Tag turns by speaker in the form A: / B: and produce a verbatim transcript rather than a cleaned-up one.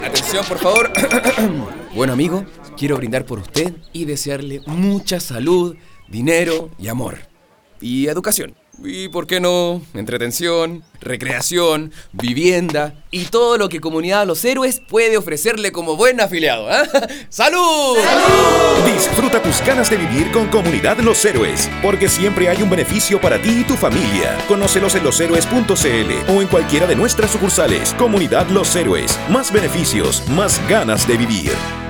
A: Atención, por favor. Bueno, amigo, quiero brindar por usted y desearle mucha salud, dinero y amor. Y educación. Y, ¿por qué no? Entretención, recreación, vivienda y todo lo que Comunidad Los Héroes puede ofrecerle como buen afiliado. ¿eh? ¡Salud!
B: ¡Salud! Disfruta tus ganas de vivir con Comunidad Los Héroes, porque siempre hay un beneficio para ti y tu familia. Conócelos en los héroes punto c l o en cualquiera de nuestras sucursales. Comunidad Los Héroes. Más beneficios, más ganas de vivir.